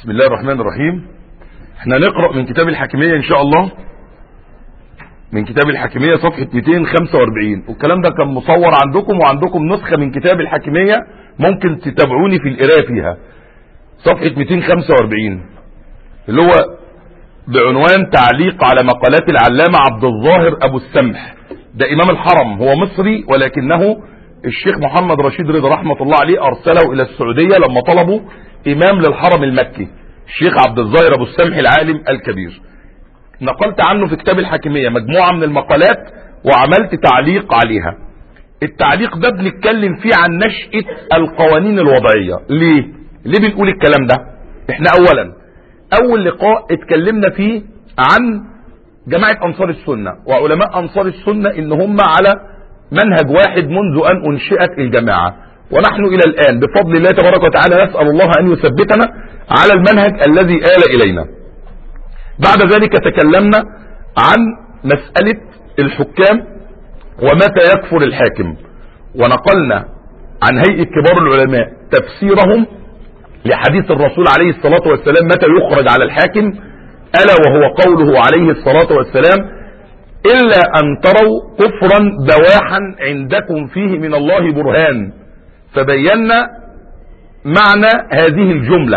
بسم الله الرحمن الرحيم. احنا نقرأ من كتاب الحاكمية ان شاء الله، من كتاب الحاكمية صفحة 245، والكلام ده كان مصور عندكم وعندكم نسخة من كتاب الحاكمية ممكن تتابعوني في القراءة فيها. صفحة 245 اللي هو بعنوان تعليق على مقالات العلامة عبد الظاهر ابو السمح. ده امام الحرم، هو مصري ولكنه الشيخ محمد رشيد رضا رحمة الله عليه ارسله الى السعودية لما طلبوا امام للحرم المكي، الشيخ عبد الظاهر ابو السمح العالم الكبير. نقلت عنه في كتاب الحاكمية مجموعة من المقالات وعملت تعليق عليها. التعليق ده بنتكلم فيه عن نشأة القوانين الوضعية. ليه بنقول الكلام ده؟ احنا اولا اول لقاء اتكلمنا فيه عن جماعة انصار السنة وعلماء انصار السنة ان هم على منهج واحد منذ ان انشئت الجماعة، ونحن الى الان بفضل الله تبارك وتعالى نسأل الله ان يثبتنا على المنهج الذي آل الينا. بعد ذلك تكلمنا عن مسألة الحكام ومتى يكفر الحاكم، ونقلنا عن هيئة كبار العلماء تفسيرهم لحديث الرسول عليه الصلاة والسلام متى يخرج على الحاكم، ألا وهو قوله عليه الصلاة والسلام: إلا أن تروا كفرا بواحا عندكم فيه من الله برهان. فبينا معنى هذه الجملة: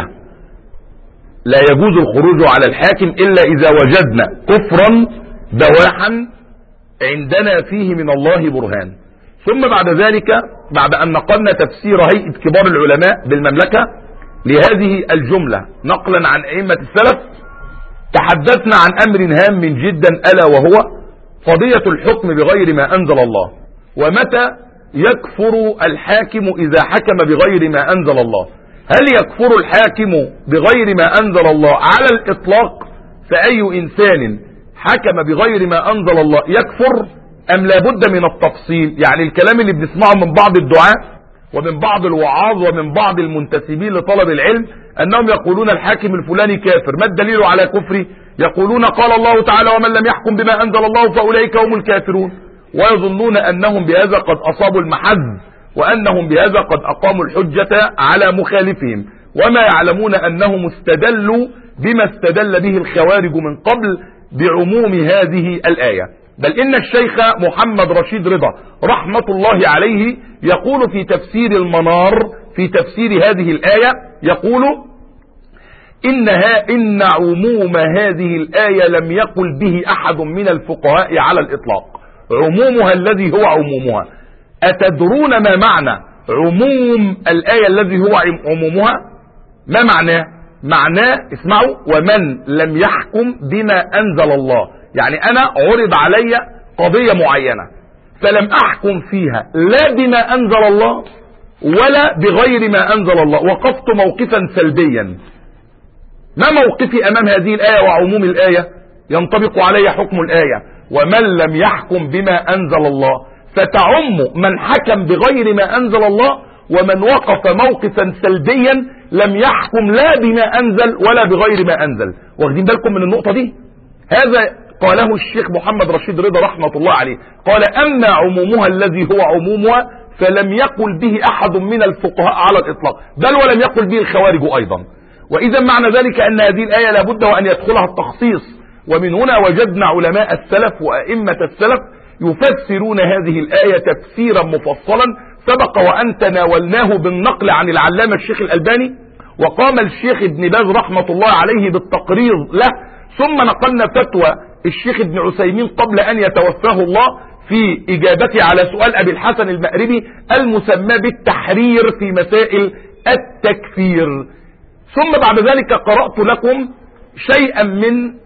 لا يجوز الخروج على الحاكم إلا إذا وجدنا كفرا بواحا عندنا فيه من الله برهان. ثم بعد ذلك بعد أن نقلنا تفسير هيئة كبار العلماء بالمملكة لهذه الجملة نقلا عن أئمة السلف، تحدثنا عن أمر هام جدا ألا وهو قضية الحكم بغير ما أنزل الله، ومتى يكفر الحاكم إذا حكم بغير ما أنزل الله. هل يكفر الحاكم بغير ما أنزل الله على الإطلاق؟ فأي إنسان حكم بغير ما أنزل الله يكفر أم لابد من التفصيل؟ يعني الكلام اللي بنسمعه من بعض الدعاة ومن بعض الوعاظ ومن بعض المنتسبين لطلب العلم أنهم يقولون الحاكم الفلاني كافر. ما الدليل على كفره؟ يقولون قال الله تعالى: ومن لم يحكم بما أنزل الله فأولئك هم الكافرون، ويظنون أنهم بهذا قد أصابوا المحز وأنهم بهذا قد أقاموا الحجة على مخالفهم، وما يعلمون أنهم استدلوا بما استدل به الخوارج من قبل بعموم هذه الآية. بل إن الشيخ محمد رشيد رضا رحمة الله عليه يقول في تفسير المنار في تفسير هذه الآية، يقول: إن عموم هذه الآية لم يقل به أحد من الفقهاء على الإطلاق، عمومها الذي هو عمومها. أتدرون ما معنى عموم الآية الذي هو عمومها؟ ما معناه؟ معناه اسمعوا: ومن لم يحكم بما أنزل الله. يعني أنا عرض علي قضية معينة فلم أحكم فيها لا بما أنزل الله ولا بغير ما أنزل الله، وقفت موقفا سلبيا. ما موقفي أمام هذه الآية وعموم الآية؟ ينطبق علي حكم الآية: ومن لم يحكم بما أنزل الله، فتعم من حكم بغير ما أنزل الله، ومن وقف موقفا سلبيا لم يحكم لا بما أنزل ولا بغير ما أنزل. واخدين بالكم من النقطة دي؟ هذا قاله الشيخ محمد رشيد رضا رحمة الله عليه، قال: أما عمومها الذي هو عمومها فلم يقل به أحد من الفقهاء على الإطلاق، بل ولم يقل به الخوارج أيضا. وإذا معنى ذلك أن هذه الآية لابد وأن يدخلها التخصيص. ومن هنا وجدنا علماء السلف وأئمة السلف يفسرون هذه الآية تفسيرا مفصلا سبق وأن تناولناه بالنقل عن العلامة الشيخ الألباني، وقام الشيخ ابن باز رحمة الله عليه بالتقرير له، ثم نقلنا فتوى الشيخ ابن عثيمين قبل أن يتوفاه الله في إجابته على سؤال أبي الحسن المأربي المسمى بالتحرير في مسائل التكفير. ثم بعد ذلك قرأت لكم شيئا من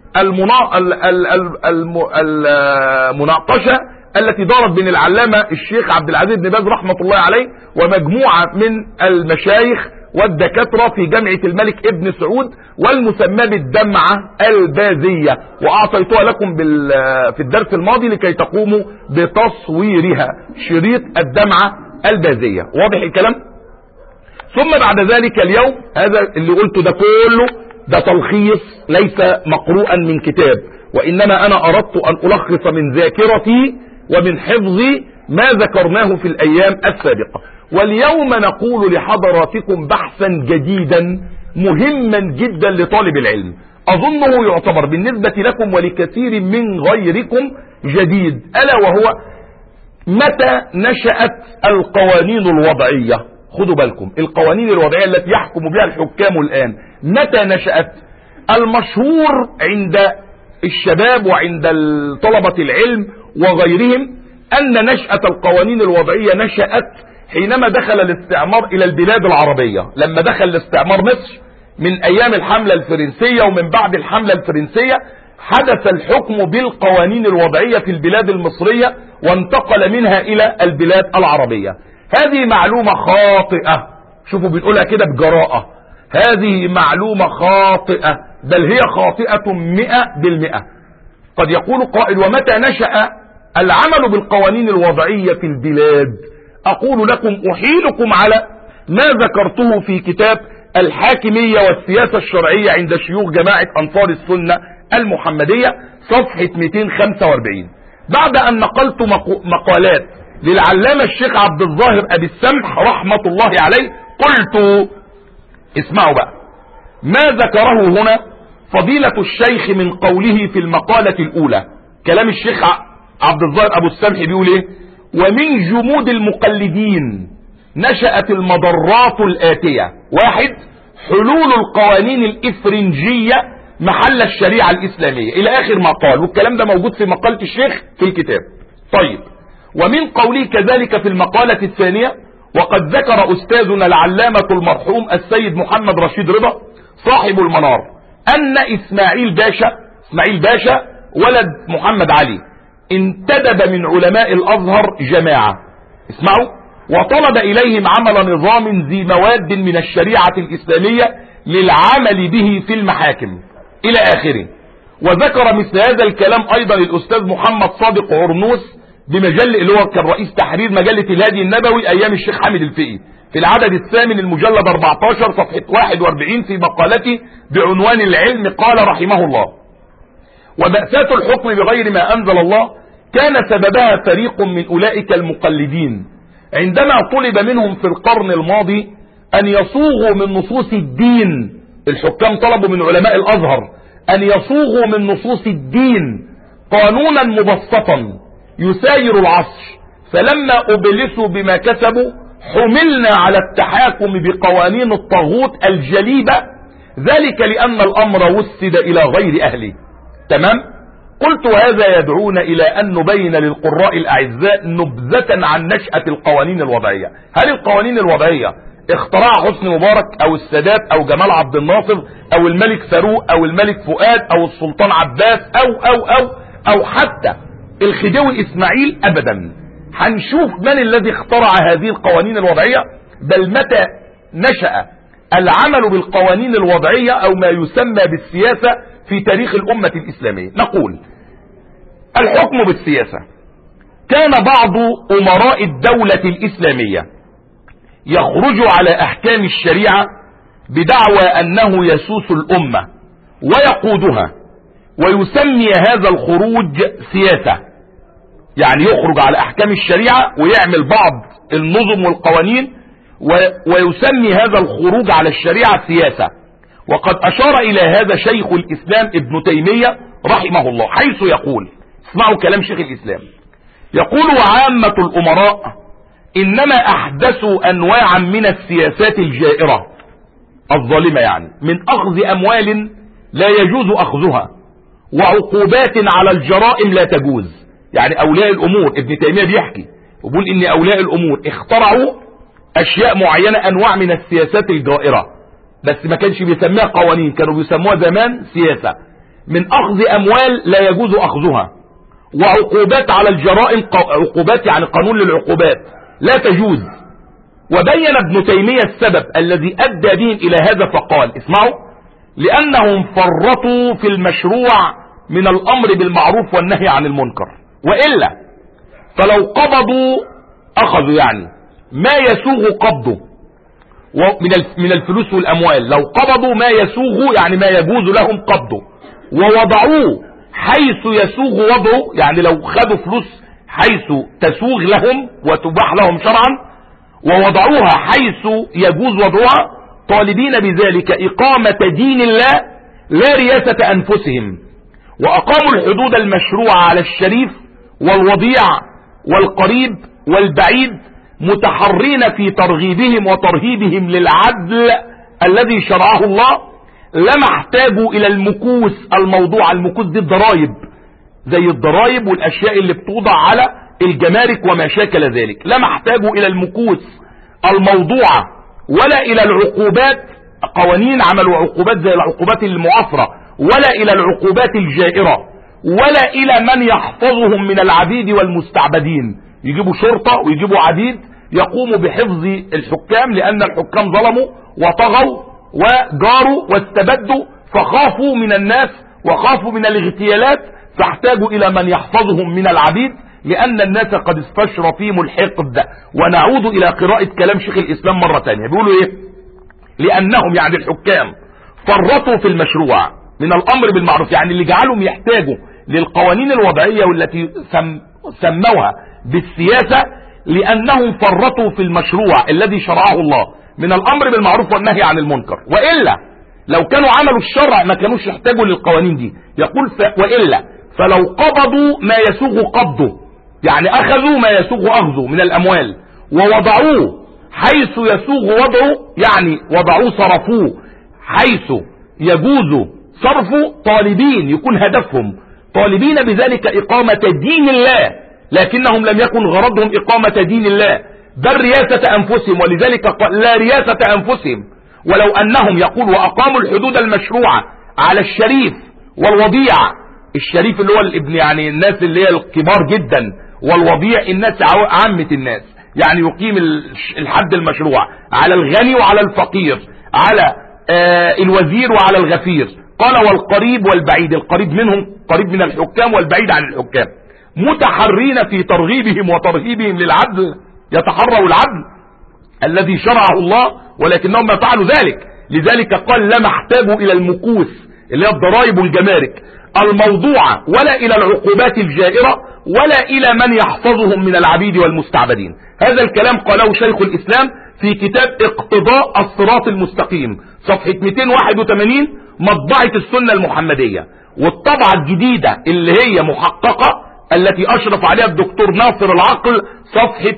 المناقشة التي دارت بين العلامة الشيخ عبد العزيز بن باز رحمة الله عليه ومجموعة من المشايخ والدكاترة في جامعة الملك ابن سعود، والمسمى بالدمعة البازية، وأعطيتها لكم في الدرس الماضي لكي تقوموا بتصويرها، شريط الدمعة البازية. واضح الكلام؟ ثم بعد ذلك اليوم هذا اللي قلته ده كله ده تلخيص ليس مقروءا من كتاب، وإنما أنا أردت أن ألخص من ذاكرتي ومن حفظي ما ذكرناه في الأيام السابقة. واليوم نقول لحضراتكم بحثا جديدا مهما جدا لطالب العلم، اظنه يعتبر بالنسبة لكم ولكثير من غيركم جديد، الا وهو متى نشأت القوانين الوضعية. خدوا بالكم، القوانين الوضعية التي يحكم بها الحكام الآن متى نشأت؟ المشهور عند الشباب وعند طلبة العلم وغيرهم أن نشأة القوانين الوضعية نشأت حينما دخل الاستعمار إلى البلاد العربية. لما دخل الاستعمار مصر من أيام الحملة الفرنسية ومن بعد الحملة الفرنسية حدث الحكم بالقوانين الوضعية في البلاد المصرية وانتقل منها إلى البلاد العربية. هذه معلومة خاطئة، شوفوا بنقولها كده بجراءة، هذه معلومة خاطئة، بل هي خاطئة 100%. قد يقول قائل ومتى نشأ العمل بالقوانين الوضعية في البلاد؟ أقول لكم أحيلكم على ما ذكرته في كتاب الحاكمية والسياسة الشرعية عند شيوخ جماعة أنصار السنة المحمدية صفحة 245. بعد أن نقلت مقالات للعلامة الشيخ عبد الظاهر أبي السمح رحمة الله عليه، قلت اسمعوا بقى ما ذكره هنا فضيلة الشيخ من قوله في المقالة الأولى. كلام الشيخ عبد الظاهر أبو السمح بيقول ايه؟ ومن جمود المقلدين نشأت المضرات الآتية: 1. حلول القوانين الإفرنجية محل الشريعة الإسلامية، إلى آخر ما قال، والكلام ده موجود في مقالة الشيخ في الكتاب. طيب، ومن قوله كذلك في المقالة الثانية: وقد ذكر أستاذنا العلامة المرحوم السيد محمد رشيد رضا صاحب المنار أن إسماعيل باشا ولد محمد علي انتدب من علماء الأزهر جماعة، اسمعوا، وطلب إليهم عمل نظام ذي مواد من الشريعة الإسلامية للعمل به في المحاكم إلى آخره. وذكر مثل هذا الكلام أيضا الأستاذ محمد صادق عرنوس بمجلة اللي هو كان رئيس تحرير مجلة الهادي النبوي أيام الشيخ حامد الفقي في العدد الثامن المجلد 14 صفحة 41 في مقالته بعنوان العلم قال رحمه الله: ومأساة الحكم بغير ما أنزل الله كان سببها فريق من أولئك المقلدين عندما طلب منهم في القرن الماضي أن يصوغوا من نصوص الدين. الحكام طلبوا من علماء الأزهر أن يصوغوا من نصوص الدين قانونا مبسطا يساير العصر، فلما أبلسوا بما كسبوا حملنا على التحاكم بقوانين الطاغوت الجليبة، ذلك لأن الأمر وسد إلى غير أهله. تمام؟ قلت وهذا يدعونا إلى أن نبين للقراء الأعزاء نبذة عن نشأة القوانين الوضعية. هل القوانين الوضعية اخترع حسني مبارك أو السادات أو جمال عبد الناصر أو الملك فاروق أو الملك فؤاد أو السلطان عباس أو حتى الخديوي إسماعيل؟ أبدا. هنشوف من الذي اخترع هذه القوانين الوضعية، بل متى نشأ العمل بالقوانين الوضعية أو ما يسمى بالسياسة في تاريخ الأمة الإسلامية. نقول الحكم بالسياسة. كان بعض أمراء الدولة الإسلامية يخرج على أحكام الشريعة بدعوى أنه يسوس الأمة ويقودها، ويسمي هذا الخروج سياسة، يعني يخرج على أحكام الشريعة ويعمل بعض النظم والقوانين ويسمي هذا الخروج على الشريعة سياسة. وقد أشار إلى هذا شيخ الإسلام ابن تيمية رحمه الله، حيث يقول، اسمعوا كلام شيخ الإسلام، يقول: وعامة الأمراء إنما أحدثوا أنواعا من السياسات الجائرة الظالمة، يعني من أخذ أموال لا يجوز أخذها وعقوبات على الجرائم لا تجوز. يعني أولياء الأمور، ابن تيمية بيحكي وبيقول إن أولياء الأمور اخترعوا أشياء معينة، أنواع من السياسات الجائرة، بس ما كانش بيسميها قوانين، كانوا بيسموها زمان سياسة، من أخذ أموال لا يجوز أخذها وعقوبات على الجرائم، عقوبات يعني قانون للعقوبات لا تجوز. وبين ابن تيمية السبب الذي أدى بهم إلى هذا فقال، اسمعوا: لأنهم فرطوا في المشروع من الأمر بالمعروف والنهي عن المنكر، وإلا فلو قبضوا أخذوا يعني ما يسوغ قبضه من الفلوس والأموال، لو قبضوا ما يسوغ يعني ما يجوز لهم قبضه ووضعوه حيث يسوغ وضعه، يعني لو خدوا فلوس حيث تسوغ لهم وتباح لهم شرعا ووضعوها حيث يجوز وضعها، طالبين بذلك إقامة دين الله لا رياسة أنفسهم، وأقاموا الحدود المشروعة على الشريف والوضيع والقريب والبعيد، متحرين في ترغيبهم وترهيبهم للعدل الذي شرعه الله. لما احتاجوا إلى المكوس الموضوع، المكوس دي الضرائب، زي الضرائب والأشياء اللي بتوضع على الجمارك وما شاكل ذلك، لما احتاجوا إلى المكوس الموضوعة ولا إلى العقوبات، قوانين عملوا عقوبات زي العقوبات المعاصرة، ولا إلى العقوبات الجائرة، ولا إلى من يحفظهم من العبيد والمستعبدين. يجيبوا شرطة ويجيبوا عبيد يقوموا بحفظ الحكام، لأن الحكام ظلموا وطغوا وجاروا واستبدوا، فخافوا من الناس وخافوا من الاغتيالات، فاحتاجوا إلى من يحفظهم من العبيد، لأن الناس قد استشرى فيهم الحقد. ونعود إلى قراءة كلام شيخ الإسلام مرة تانية، بيقولوا إيه؟ لأنهم يعني الحكام فرطوا في المشروع من الأمر بالمعروف، يعني اللي جعلهم يحتاجوا للقوانين الوضعية والتي سموها بالسياسة، لأنهم فرطوا في المشروع الذي شرعه الله من الأمر بالمعروف والنهي عن المنكر. وإلا لو كانوا عملوا الشرع ما كانوش يحتاجوا للقوانين دي. يقول وإلا فلو قبضوا ما يسوغ قبضه، يعني أخذوا ما يسوغ أخذه من الأموال ووضعوه حيث يسوغ وضعه، يعني وضعوه صرفوه حيث يجوز صرفه، طالبين يكون هدفهم طالبين بذلك إقامة دين الله، لكنهم لم يكن غرضهم إقامة دين الله بل رياسة أنفسهم، ولذلك قال لا رياسة أنفسهم. ولو أنهم يقول وأقاموا الحدود المشروعة على الشريف والوضيع، الشريف اللي هو الابن يعني الناس اللي هي الكبار جدا، والوضيع الناس عامة الناس، يعني يقيم الحد المشروع على الغني وعلى الفقير، على الوزير وعلى الغفير. قال والقريب والبعيد، القريب منهم قريب من الحكام والبعيد عن الحكام، متحرين في ترغيبهم وترهيبهم للعدل، يتحروا العدل الذي شرعه الله، ولكنهم ما فعلوا ذلك. لذلك قال لما احتاجوا إلى المكوس اللي هي الضرائب والجمارك الموضوعة، ولا إلى العقوبات الجائرة، ولا إلى من يحفظهم من العبيد والمستعبدين. هذا الكلام قاله شيخ الإسلام في كتاب اقتضاء الصراط المستقيم صفحة 281 مطبعة السنة المحمدية. والطبعة الجديدة اللي هي محققة التي أشرف عليها الدكتور ناصر العقل صفحة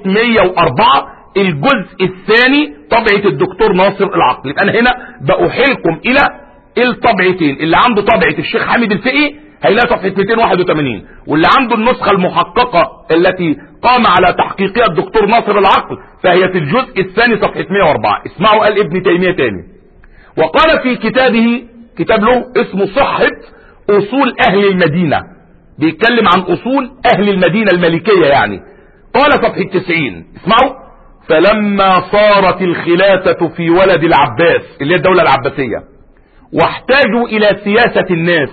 104 الجزء الثاني طبعة الدكتور ناصر العقل. يبقى أنا هنا بأحيلكم إلى الطبعتين، اللي عنده طبعة الشيخ حامد الفقي هيلاقي صفحة 281، واللي عنده النسخة المحققة التي قام على تحقيقها الدكتور ناصر العقل فهي في الجزء الثاني صفحة 104. اسمعوا قال ابن تيمية تاني، وقال في كتابه، كتاب له اسمه صحة أصول أهل المدينة، بيتكلم عن أصول أهل المدينة الملكية يعني. قال صفحة 90، اسمعوا: فلما صارت الخلافة في ولد العباس اللي هي الدولة العباسية، واحتاجوا إلى سياسة الناس،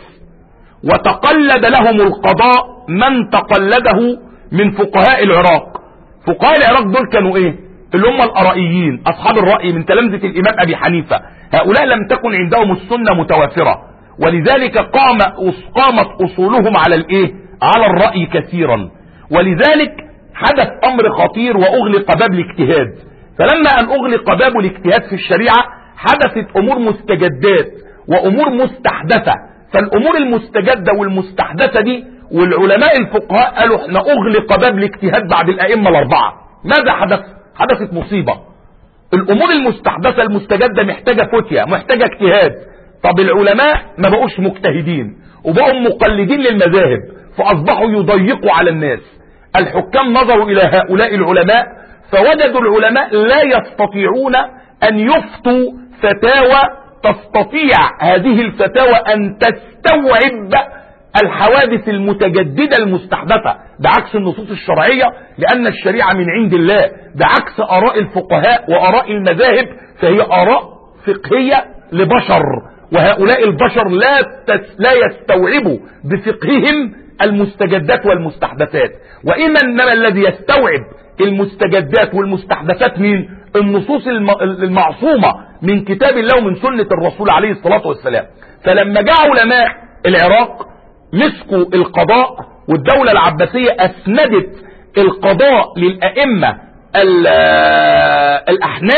وتقلد لهم القضاء من تقلده من فقهاء العراق. فقهاء العراق دول كانوا ايه؟ اللي هم الأرائيين، أصحاب الرأي من تلامذة الإمام أبي حنيفة. هؤلاء لم تكن عندهم السنة متوافرة، ولذلك قامت أصولهم على الايه؟ على الرأي كثيرا. ولذلك حدث أمر خطير وأغلق باب الاجتهاد. فلما أن أغلق باب الاجتهاد في الشريعة حدثت أمور مستجدات وأمور مستحدثة. فالأمور المستجدة والمستحدثة دي والعلماء الفقهاء قالوا احنا أغلق باب الاجتهاد بعد الأئمة الأربعة. ماذا حدث؟ حدثت مصيبة. الأمور المستحدثة المستجدة محتاجة فتية، محتاجة اجتهاد. طب العلماء ما بقوش مجتهدين وبقوا مقلدين للمذاهب، فأصبحوا يضيقوا على الناس. الحكام نظروا إلى هؤلاء العلماء فوجدوا العلماء لا يستطيعون أن يفتوا فتاوى تستطيع هذه الفتاوى أن تستوعب الحوادث المتجددة المستحدثة، بعكس النصوص الشرعية، لأن الشريعة من عند الله، بعكس آراء الفقهاء وآراء المذاهب فهي آراء فقهية لبشر، وهؤلاء البشر لا يستوعبوا بفقههم المستجدات والمستحدثات. وإنما الذي يستوعب المستجدات والمستحدثات من النصوص المعصومة من كتاب الله ومن سنة الرسول عليه الصلاة والسلام. فلما جاء علماء العراق مسكوا القضاء، والدولة العباسية أسندت القضاء للأئمة الأحناف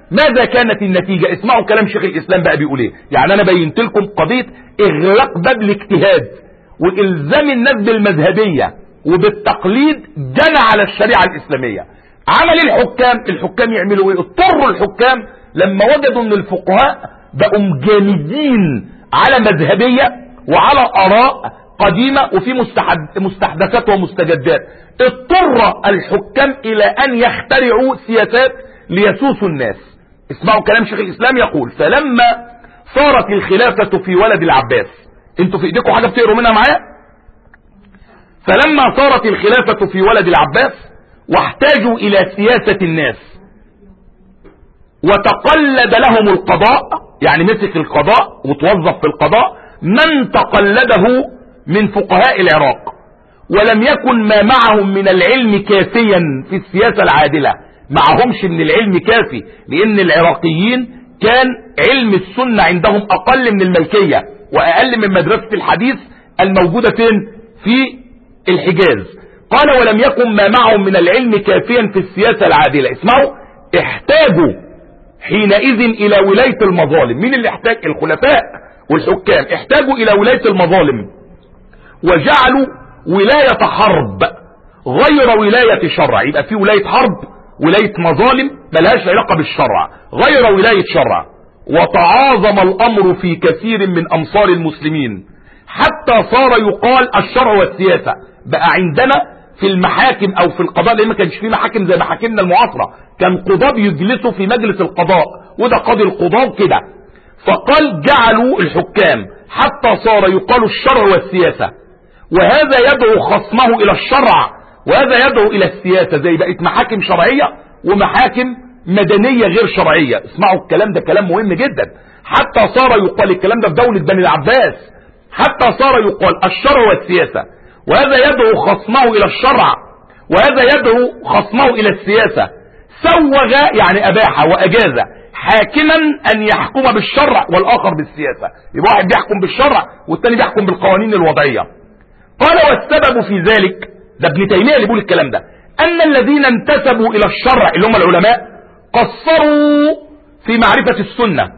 ماذا كانت النتيجة؟ اسمعوا كلام شيخ الاسلام بقى بيقول ايه. يعني انا بينت لكم قضية اغلاق باب الاجتهاد والزام الناس بالمذهبية وبالتقليد جنى على الشريعة الاسلامية. عمل الحكام يعملوا ايه؟ اضطروا الحكام لما وجدوا ان الفقهاء بقوا جامدين على مذهبية وعلى اراء قديمة وفي مستحدثات ومستجدات، اضطر الحكام الى ان يخترعوا سياسات ليسوسوا الناس. اسمعوا كلام شيخ الاسلام يقول: فلما صارت الخلافة في ولد العباس، انتوا في ايديكم حاجة بتقروا منها معايا؟ فلما صارت الخلافة في ولد العباس واحتاجوا الى سياسة الناس وتقلد لهم القضاء، يعني مسك القضاء وتوظف في القضاء من تقلده من فقهاء العراق، ولم يكن ما معهم من العلم كافيا في السياسة العادلة. معهمش من العلم كافي، لان العراقيين كان علم السنة عندهم اقل من الملكية واقل من مدرسة الحديث الموجودة فين؟ في الحجاز. قال: ولم يكن ما معهم من العلم كافيا في السياسة العادلة. اسمعوا، احتاجوا حينئذ الى ولاية المظالم. مين اللي احتاج؟ الخلفاء والحكام احتاجوا الى ولاية المظالم، وجعلوا ولاية حرب غير ولاية شرع. يبقى في ولاية حرب، ولاية مظالم ملهاش علاقة بالشرع، غير ولاية شرع. وتعاظم الامر في كثير من امصار المسلمين حتى صار يقال الشرع والسياسة. بقى عندنا في المحاكم او في القضاء، لان ما كانش في محاكم زي محاكمنا المعاصرة، كان قضاة يجلسوا في مجلس القضاء وده قاضي القضاة كده. فقال: جعلوا الحكام حتى صار يقال الشرع والسياسة، وهذا يدعو خصمه الى الشرع وهذا يدعو الى السياسة. زي بقت محاكم شرعية ومحاكم مدنية غير شرعية. اسمعوا الكلام ده، كلام مهم جدا. حتى صار يقال، الكلام ده في دولة بني العباس، حتى صار يقال الشرع والسياسة، وهذا يدعو خصمه الى الشرع وهذا يدعو خصمه الى السياسة. سوغ يعني اباح واجاز حاكما ان يحكم بالشرع والاخر بالسياسة. يبقى واحد بيحكم بالشرع والتاني بيحكم بالقوانين الوضعية. قال: والسبب في ذلك، ده ابن تيمية اللي بيقول الكلام ده، ان الذين انتسبوا الى الشرع اللي هم العلماء قصروا في معرفة السنة،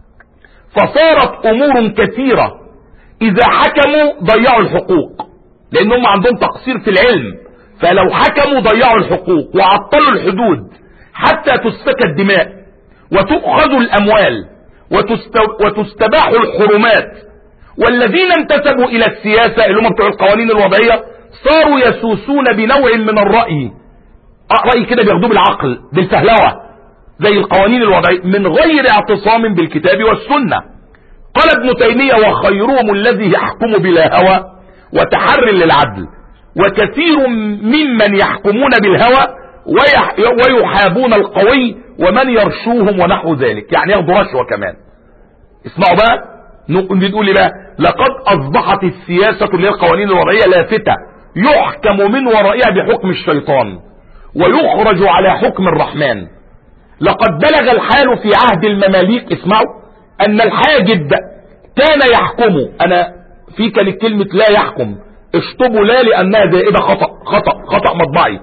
فصارت امور كثيرة اذا حكموا ضيعوا الحقوق، لانهم عندهم تقصير في العلم، فلو حكموا ضيعوا الحقوق وعطلوا الحدود حتى تسفك الدماء وتؤخذ الاموال وتستباح الحرمات. والذين انتسبوا الى السياسة اللي هم بتوع القوانين الوضعية صاروا يسوسون بنوع من الرأي، رأي كده بياخدوه بالعقل بالفهلوة زي القوانين الوضعية من غير اعتصام بالكتاب والسنة. قال ابن تيمية: وخيرهم الذي يحكم بلا هوى وتحر للعدل، وكثير ممن يحكمون بالهوى ويحابون القوي ومن يرشوهم ونحو ذلك، يعني ياخدوا رشوة كمان. اسمعوا بقى، نقول بقى: لقد اصبحت السياسة اللي هي القوانين الوضعية لافتة يحكم من ورائها بحكم الشيطان ويخرج على حكم الرحمن. لقد بلغ الحال في عهد المماليك، اسمعوا، ان الحاجب كان يحكم. انا في كلمة لا يحكم اشطبوا لا لانها زائدة خطأ مطبعي.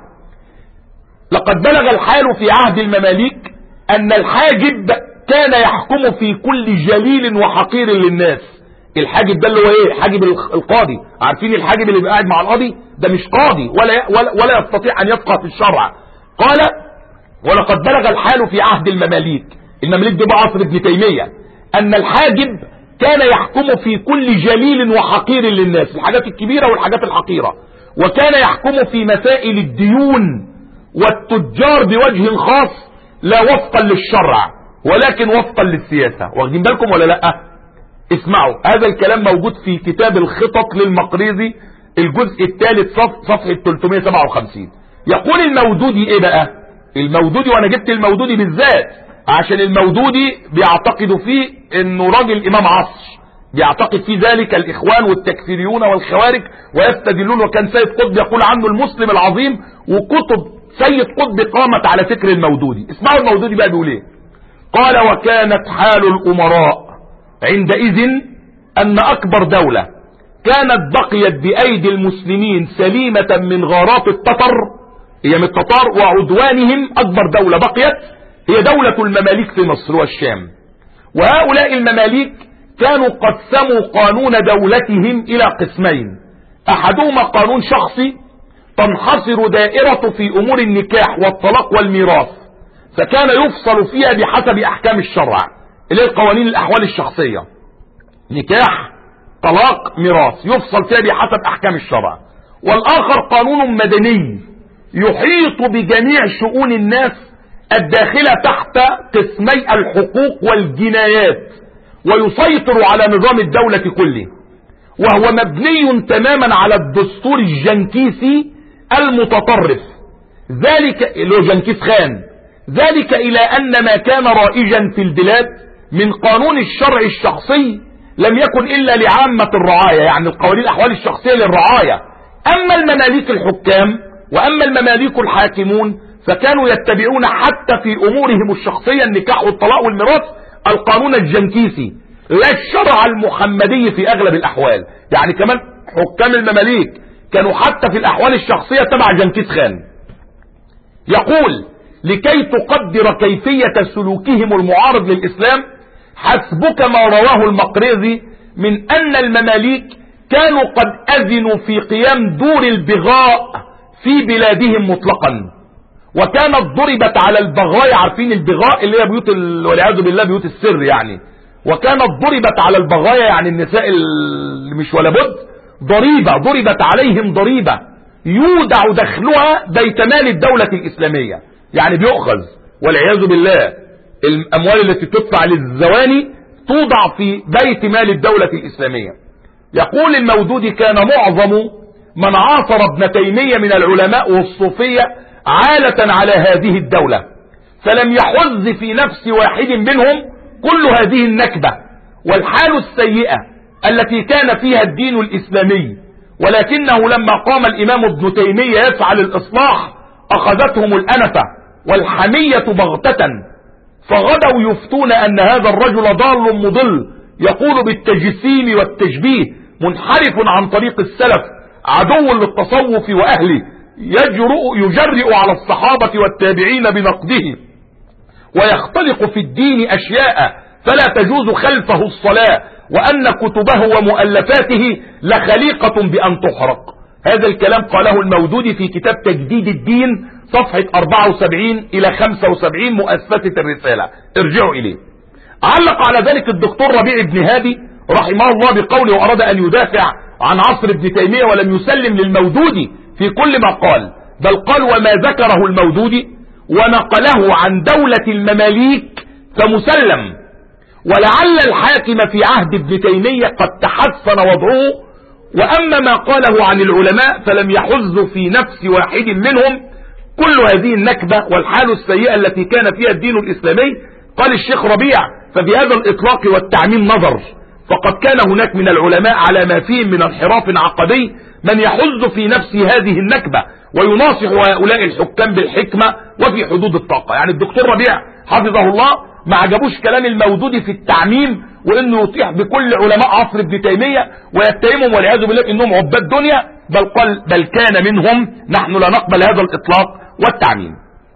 لقد بلغ الحال في عهد المماليك ان الحاجب كان يحكم في كل جليل وحقير للناس. الحاجب ده اللي هو ايه؟ حاجب القاضي. عارفين الحاجب اللي قاعد مع القاضي ده مش قاضي ولا يستطيع ان يفقه في الشرع. قال: ولقد بلغ الحال في عهد المماليك دي بعصر ابن تيمية، ان الحاجب كان يحكم في كل جليل وحقير للناس، الحاجات الكبيرة والحاجات الحقيرة، وكان يحكم في مسائل الديون والتجار بوجه خاص لا وفقا للشرع ولكن وفقا للسياسة. واخدين بالكم ولا لا؟ اسمعوا، هذا الكلام موجود في كتاب الخطط للمقريزي الجزء الثالث صفحة 357. يقول المودودي ايه بقى؟ المودودي، وانا جبت المودودي بالذات عشان المودودي بيعتقدوا فيه انه راجل امام عصر، بيعتقد فيه ذلك الاخوان والتكفيريون والخوارج ويستدلون، وكان سيد قطب يقول عنه المسلم العظيم، وكتب سيد قطب قامت على فكر المودودي. اسمعوا المودودي بقى بيقول ايه. قال: وكانت حال الامراء عندئذ ان اكبر دولة كانت بقيت بايدي المسلمين سليمة من غارات التتر، هي من التتار وعدوانهم، اكبر دولة بقيت هي دولة المماليك في مصر والشام. وهؤلاء المماليك كانوا قسموا قانون دولتهم إلى قسمين، أحدهما قانون شخصي تنحصر دائرة في أمور النكاح والطلاق والميراث، فكان يفصل فيها بحسب أحكام الشرع اللي هي قوانين الأحوال الشخصية، نكاح طلاق ميراث يفصل فيها بحسب أحكام الشرع. والآخر قانون مدني يحيط بجميع شؤون الناس الداخلة تحت قسمي الحقوق والجنايات، ويسيطر على نظام الدولة كله، وهو مبني تماما على الدستور الجنكيسي المتطرف، ذلك اللي هو جنكيز خان، ذلك إلى أن ما كان رائجا في البلاد من قانون الشرع الشخصي لم يكن إلا لعامة الرعاية، يعني القوانين الأحوال الشخصية للرعاية. أما المماليك الحكام وأما المماليك الحاكمون فكانوا يتبعون حتى في أمورهم الشخصية النكاح والطلاق والميراث القانون الجنكيسي لا الشرع المحمدي في أغلب الأحوال. يعني كمان حكام المماليك كانوا حتى في الأحوال الشخصية تبع جنكيز خان. يقول لكي تقدر كيفية سلوكهم المعارض للإسلام حسبك ما رواه المقريزي من أن المماليك كانوا قد أذنوا في قيام دور البغاء في بلادهم مطلقا، وكانت ضربت على البغاء، عارفين البغاء اللي هي بيوت والعياذ بالله بيوت السر يعني، وكانت ضربت على البغايا يعني النساء اللي مش ولا بد ضربت عليهم ضريبة يودع دخلها بيت مال الدولة الإسلامية، يعني بيؤخذ والعياذ بالله الأموال التي تدفع للزواني توضع في بيت مال الدولة الإسلامية. يقول المودودي كان معظم من عاصر ابن تيمية من العلماء والصوفية عالة على هذه الدولة، فلم يحز في نفس واحد منهم كل هذه النكبة والحال السيئة التي كان فيها الدين الإسلامي، ولكنه لما قام الإمام ابن تيمية يفعل الإصلاح أخذتهم الأنفة والحمية بغتة، فغدوا يفتون أن هذا الرجل ضال مضل يقول بالتجسيم والتشبيه منحرف عن طريق السلف عدو للتصوف وأهله يجرئ على الصحابة والتابعين بنقده ويختلق في الدين أشياء فلا تجوز خلفه الصلاة، وأن كتبه ومؤلفاته لخليقة بأن تحرق. هذا الكلام قاله المودودي في كتاب تجديد الدين صفحة 74 إلى 75 مؤسسة الرسالة، ارجعوا إليه. علق على ذلك الدكتور ربيع بن هادي رحمه الله بقوله وأراد أن يدافع عن عصر ابن تيمية ولم يسلم للمودودي في كل ما قال، بل قال وما ذكره المودودي ونقله عن دولة المماليك فمسلم، ولعل الحاكم في عهد ابن تيمية قد تحسن وضعه، وأما ما قاله عن العلماء فلم يحز في نفس واحد منهم كل هذه النكبة والحال السيئة التي كان فيها الدين الإسلامي. قال الشيخ ربيع ففي هذا الإطلاق والتعميم نظر، فقد كان هناك من العلماء على ما فيهم من انحراف عقدي من يحز في نفس هذه النكبة ويناصح هؤلاء الحكام بالحكمة وفي حدود الطاقة. يعني الدكتور ربيع حفظه الله ما عجبوش كلام المودودي في التعميم وانه يطيح بكل علماء عصر ابن تيمية ويتهمهم والعياذ بالله انهم عباد دنيا، بل كان منهم، نحن لا نقبل هذا الاطلاق والتعميم.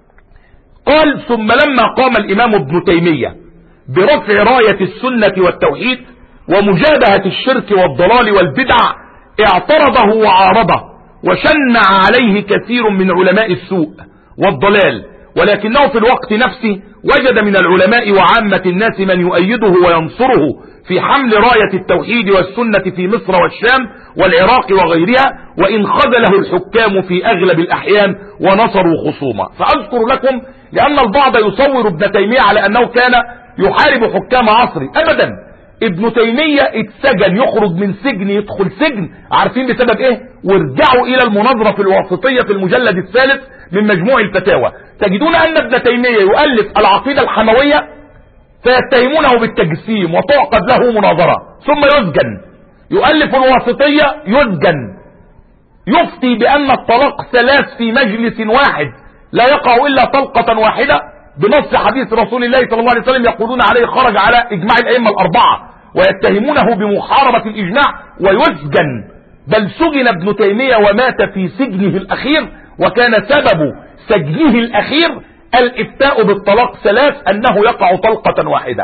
قال ثم لما قام الامام ابن تيمية برفع راية السنة والتوحيد ومجابهة الشرك والضلال والبدع اعترضه وعارضه وشنع عليه كثير من علماء السوء والضلال، ولكنه في الوقت نفسه وجد من العلماء وعامة الناس من يؤيده وينصره في حمل راية التوحيد والسنة في مصر والشام والعراق وغيرها، وإن خذله الحكام في أغلب الأحيان ونصروا خصومه. فأذكر لكم لأن البعض يصور ابن تيمية على أنه كان يحارب حكام عصره، أبدا. ابن تيمية اتسجن، يخرج من سجن يدخل سجن، عارفين بسبب ايه؟ وارجعوا الى المناظرة في الواسطية في المجلد الثالث من مجموع الفتاوى تجدون ان ابن تيمية يؤلف العقيدة الحموية فيتهمونه بالتجسيم وتعقد له مناظرة ثم يسجن، يؤلف الواسطية يسجن، يفتي بان الطلاق 3 في مجلس واحد لا يقع الا طلقة واحدة بنص حديث رسول الله صلى الله عليه وسلم يقولون عليه خرج على اجماع الائمة الاربعة، ويتهمونه بمحاربة الاجماع ويسجن. بل سجن ابن تيمية ومات في سجنه الاخير، وكان سبب سجنه الاخير الإفتاء بالطلاق 3 أنه يقع طلقة واحدة.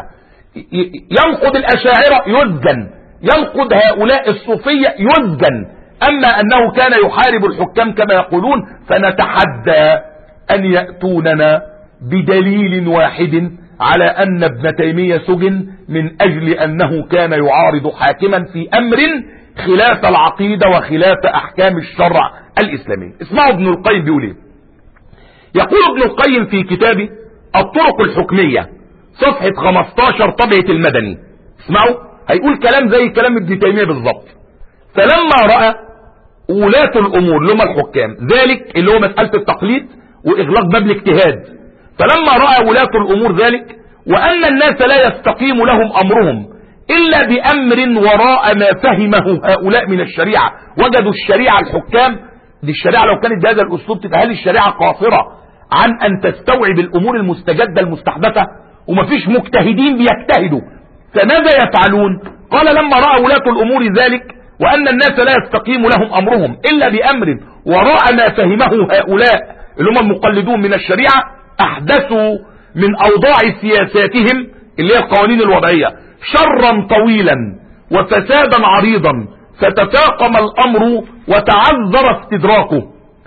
ينقض الأشاعرة يسجن، ينقض هؤلاء الصوفية يسجن. أما أنه كان يحارب الحكام كما يقولون، فنتحدى أن يأتوننا بدليل واحد على أن ابن تيمية سجن من أجل أنه كان يعارض حاكما في أمر خلاف العقيدة وخلاف أحكام الشرع الإسلامي. اسمعوا ابن القيم بيقول ايه. يقول ابن القيم في كتابه الطرق الحكمية صفحة 15 طبعة المدني، اسمعوا، هيقول كلام زي كلام ابن تيمية بالظبط. فلما رأى ولاة الأمور اللي هم الحكام ذلك، اللي هو مسألة التقليد وإغلاق باب الاجتهاد، فلما رأى ولاة الأمور ذلك وأن الناس لا يستقيم لهم أمرهم إلا بأمر وراء ما فهمه هؤلاء من الشريعة، وجدوا الشريعة الحكام دي، الشريعة لو كانت بهذا الأسلوب تبقى هل الشريعة قاصرة عن أن تستوعب الأمور المستجدة المستحدثة؟ ومفيش مجتهدين بيجتهدوا، فماذا يفعلون؟ قال لما رأى ولاة الأمور ذلك وأن الناس لا يستقيم لهم أمرهم إلا بأمر وراء ما فهمه هؤلاء اللي هم المقلدون من الشريعة، أحدثوا من أوضاع سياساتهم اللي هي القوانين الوضعية شرا طويلا وفسادا عريضا، فتفاقم الأمر وتعذر استدراكه،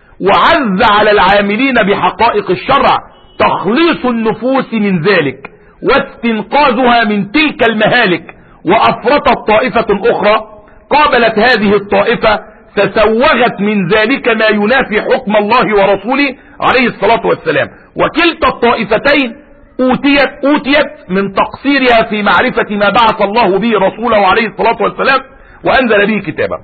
وعز على العاملين بحقائق الشرع تخليص النفوس من ذلك واستنقاذها من تلك المهالك. وأفرطت طائفة أخرى قابلت هذه الطائفة فسوغت من ذلك ما ينافي حكم الله ورسوله عليه الصلاة والسلام، وكلتا الطائفتين أوتيت من تقصيرها في معرفة ما بعث الله به رسوله عليه الصلاة والسلام وأنزل به كتابه.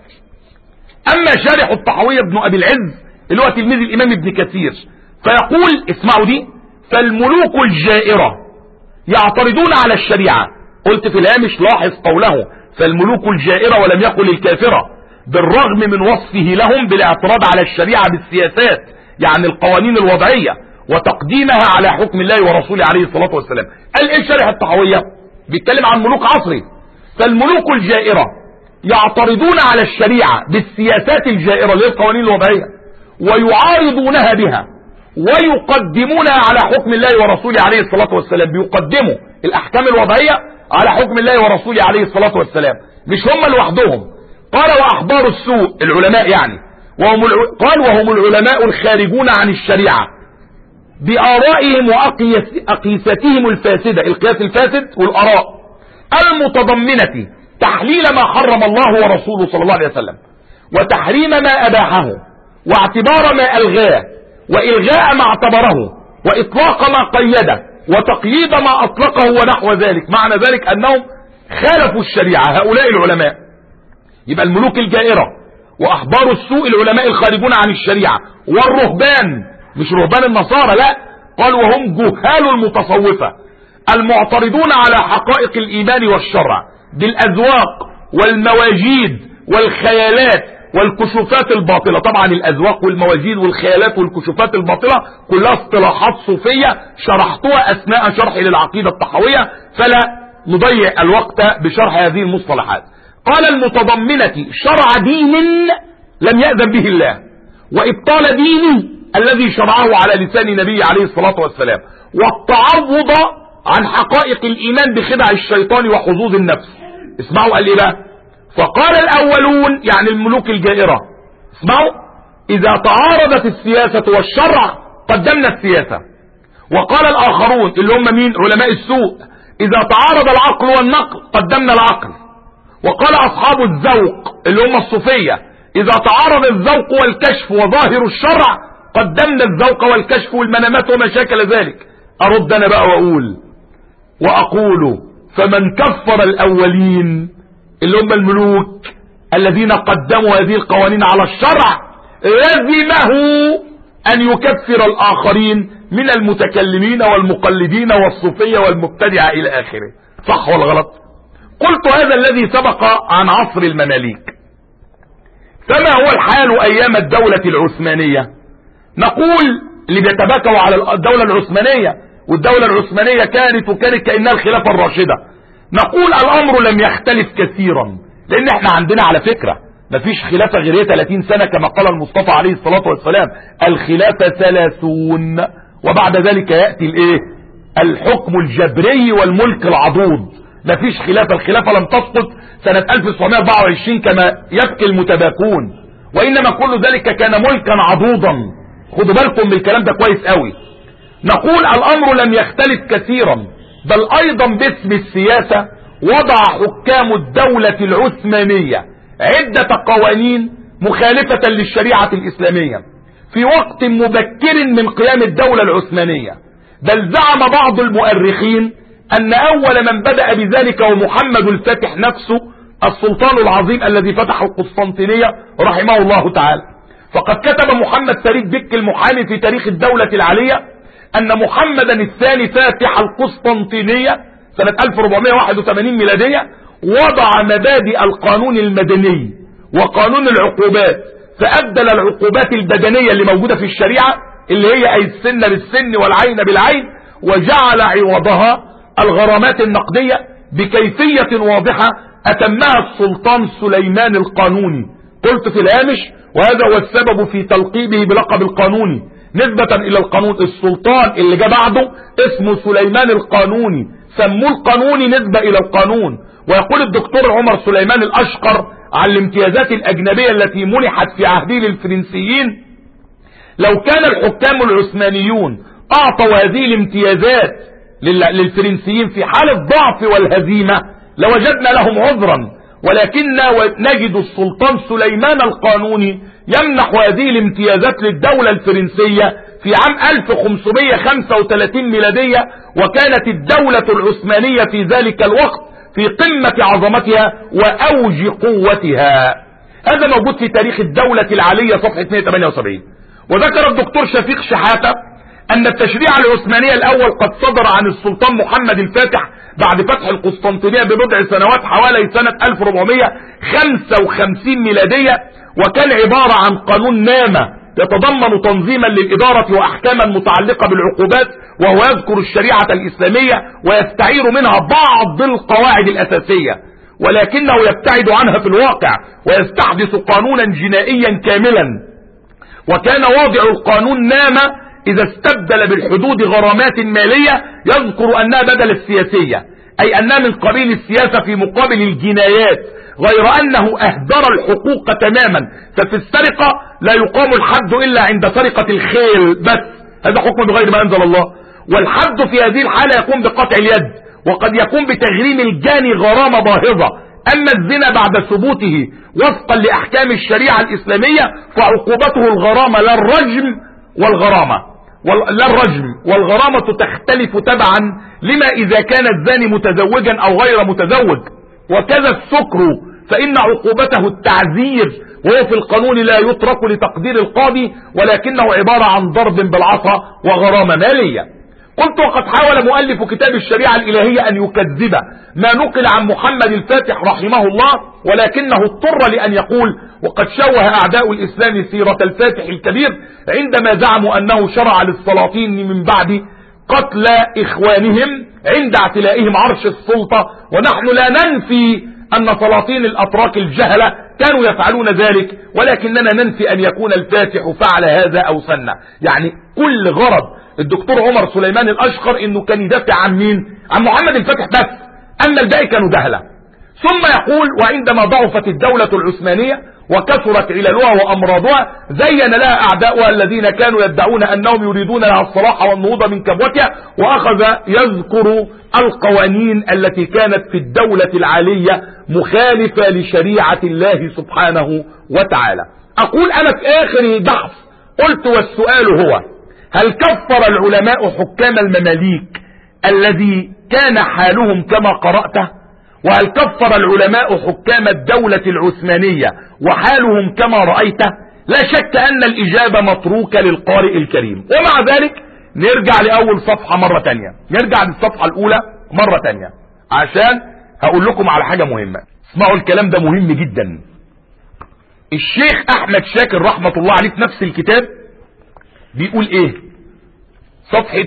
أما شارح الطحاوية ابن أبي العز اللي هو تلميذ الإمام ابن كثير فيقول، اسمعوا دي، فالملوك الجائرة يعترضون على الشريعة. قلت في الهامش لاحظ قوله فالملوك الجائرة ولم يقل الكافرة، بالرغم من وصفه لهم بالاعتراض على الشريعة بالسياسات، يعني القوانين الوضعية، وتقديمها على حكم الله ورسوله عليه الصلاة والسلام. قال ايه شارح الطحاوية؟ بيتكلم عن ملوك عصري. فالملوك الجائرة يعترضون على الشريعة بالسياسات الجائرة اللي هي القوانين الوضعية، ويعارضونها بها ويقدمونها على حكم الله ورسوله عليه الصلاة والسلام. بيقدموا الأحكام الوضعية على حكم الله ورسوله عليه الصلاة والسلام، مش هم لوحدهم. قال وأحبار السوء العلماء يعني، قال وهم العلماء الخارجون عن الشريعة بآرائهم وأقيستهم الفاسدة، القياس الفاسد والآراء المتضمنة تحليل ما حرم الله ورسوله صلى الله عليه وسلم، وتحريم ما أباحه، واعتبار ما ألغاه، وإلغاء ما اعتبره، وإطلاق ما قيده، وتقييد ما أطلقه ونحو ذلك. معنى ذلك أنهم خالفوا الشريعة هؤلاء العلماء. يبقى الملوك الجائرة وأحبار السوء العلماء الخارجون عن الشريعة، والرهبان مش رهبان النصارى، لا، قال وهم جهال المتصوفة المعترضون على حقائق الإيمان والشرع بالأذواق والمواجيد والخيالات والكشوفات الباطلة. طبعا الأذواق والمواجيد والخيالات والكشوفات الباطلة كلها اصطلاحات صوفية شرحتها أثناء شرحي للعقيدة الطحاوية، فلا نضيع الوقت بشرح هذه المصطلحات. قال المتضمنة شرع دين لم يأذن به الله، وإبطال دين الذي شرعه على لسان نبيه عليه الصلاة والسلام، والتعوض عن حقائق الإيمان بخدع الشيطان وحظوظ النفس. اسمعوا قال ايه بقى؟ فقال الأولون يعني الملوك الجائرة، اسمعوا، إذا تعارضت السياسة والشرع قدمنا السياسة. وقال الآخرون اللي هم مين؟ علماء السوء، إذا تعارض العقل والنقل قدمنا العقل. وقال أصحاب الذوق اللي هم الصوفية، إذا تعارض الذوق والكشف وظاهر الشرع قدمنا الذوق والكشف والمنامات وما شاكل ذلك. أرد أنا بقى وأقول فمن كفر الأولين اللي هم الملوك الذين قدموا هذه القوانين على الشرع لزمه أن يكفر الآخرين من المتكلمين والمقلدين والصوفية والمبتدعة إلى آخره. صح ولا غلط؟ قلت هذا الذي سبق عن عصر المماليك. فما هو الحال أيام الدولة العثمانية؟ نقول اللي بيتباكوا على الدولة العثمانية، والدولة العثمانية كانت كأنها الخلافة الراشدة، نقول الأمر لم يختلف كثيرا، لأن احنا عندنا على فكرة مفيش خلافة غير 30 سنة كما قال المصطفى عليه الصلاة والسلام، الخلافة 30 وبعد ذلك يأتي الايه؟ الحكم الجبري والملك العضوض. مفيش خلافة، الخلافة لم تسقط سنة 1924 كما يبكي المتباكون، وإنما كل ذلك كان ملكا عضوضا. خدوا بالكم من الكلام ده كويس قوي. نقول الأمر لم يختلف كثيرا، بل أيضا باسم السياسة وضع حكام الدولة العثمانية عدة قوانين مخالفة للشريعة الإسلامية في وقت مبكر من قيام الدولة العثمانية. بل زعم بعض المؤرخين أن أول من بدأ بذلك هو محمد الفاتح نفسه، السلطان العظيم الذي فتح القسطنطينية رحمه الله تعالى. فقد كتب محمد فريد بك المحامي في تاريخ الدولة العالية أن محمدا الثاني فاتح القسطنطينية سنة 1481 ميلادية وضع مبادئ القانون المدني وقانون العقوبات، فأبدل العقوبات البدنية اللي موجودة في الشريعة اللي هي أي السن بالسن والعين بالعين، وجعل عوضها الغرامات النقدية بكيفية واضحة أتمها السلطان سليمان القانوني. قلت في الهامش وهذا هو السبب في تلقيبه بلقب القانوني نسبة إلى القانون. السلطان اللي جاء بعده اسمه سليمان القانوني، سموه القانوني نسبة إلى القانون. ويقول الدكتور عمر سليمان الأشقر عن الامتيازات الأجنبية التي منحت في عهده للفرنسيين: لو كان الحكام العثمانيون أعطوا هذه الامتيازات للفرنسيين في حال الضعف والهزيمة لوجدنا لهم عذرا، ولكن نجد السلطان سليمان القانوني يمنح هذه الامتيازات للدولة الفرنسية في عام 1535 ميلادية، وكانت الدولة العثمانية في ذلك الوقت في قمة عظمتها وأوج قوتها. هذا موجود في تاريخ الدولة العالية صفحة 178. وذكر الدكتور شفيق شحاتة أن التشريع العثماني الأول قد صدر عن السلطان محمد الفاتح بعد فتح القسطنطينية ببضع سنوات حوالي سنة 1455 ميلادية، وكان عبارة عن قانون نامة يتضمن تنظيما للإدارة وأحكاما متعلقة بالعقوبات، وهو يذكر الشريعة الإسلامية ويستعير منها بعض القواعد الأساسية، ولكنه يبتعد عنها في الواقع ويستحدث قانونا جنائيا كاملا. وكان واضع القانون نامة إذا استبدل بالحدود غرامات مالية يذكر أنها بدل السياسية، أي أنها من قبيل السياسة في مقابل الجنايات، غير أنه أهدر الحقوق تماما. ففي السرقة لا يقام الحد إلا عند سرقة الخيل بس، هذا حكم بغير ما أنزل الله، والحد في هذه الحالة يكون بقطع اليد، وقد يكون بتغريم الجاني غرامة باهظة. أما الزنا بعد ثبوته وفقا لأحكام الشريعة الإسلامية فعقوبته الغرامة لا الرجم والغرامة تختلف تبعا لما إذا كان الزاني متزوجا أو غير متزوج. وكذا السكر فإن عقوبته التعزير، وهو في القانون لا يترك لتقدير القاضي، ولكنه عبارة عن ضرب بالعصا وغرامة مالية. قلت وقد حاول مؤلف كتاب الشريعة الإلهية أن يكذب ما نقل عن محمد الفاتح رحمه الله، ولكنه اضطر لأن يقول: وقد شوه أعداء الإسلام سيرة الفاتح الكبير عندما زعموا أنه شرع للسلاطين من بعد قتل إخوانهم عند اعتلائهم عرش السلطة، ونحن لا ننفي أن سلاطين الأتراك الجهلة كانوا يفعلون ذلك، ولكننا ننفي أن يكون الفاتح فعل هذا أو سنة. يعني كل غرض الدكتور عمر سليمان الأشقر إنه كان يدافع عن مين؟ عن محمد الفاتح بس، أما الباقي كانوا جهلة. ثم يقول: وعندما ضعفت الدولة العثمانية وكثرت عللها وأمراضها زين لها أعداؤها الذين كانوا يدعون أنهم يريدون لها الصلاح والنهوض من كبوتها، وأخذ يذكر القوانين التي كانت في الدولة العالية مخالفة لشريعة الله سبحانه وتعالى. أقول أنا في آخر البحث قلت: والسؤال هو: هل كفر العلماء حكام المماليك الذي كان حالهم كما قرأته؟ وهل كفر العلماء حكام الدولة العثمانية وحالهم كما رأيته؟ لا شك أن الإجابة متروكة للقارئ الكريم. ومع ذلك نرجع لأول صفحة مرة تانية، نرجع للصفحة الأولى مرة تانية عشان هقول لكم على حاجة مهمة. اسمعوا الكلام ده مهم جدا. الشيخ أحمد شاكر رحمة الله عليه في نفس الكتاب بيقول إيه؟ صفحة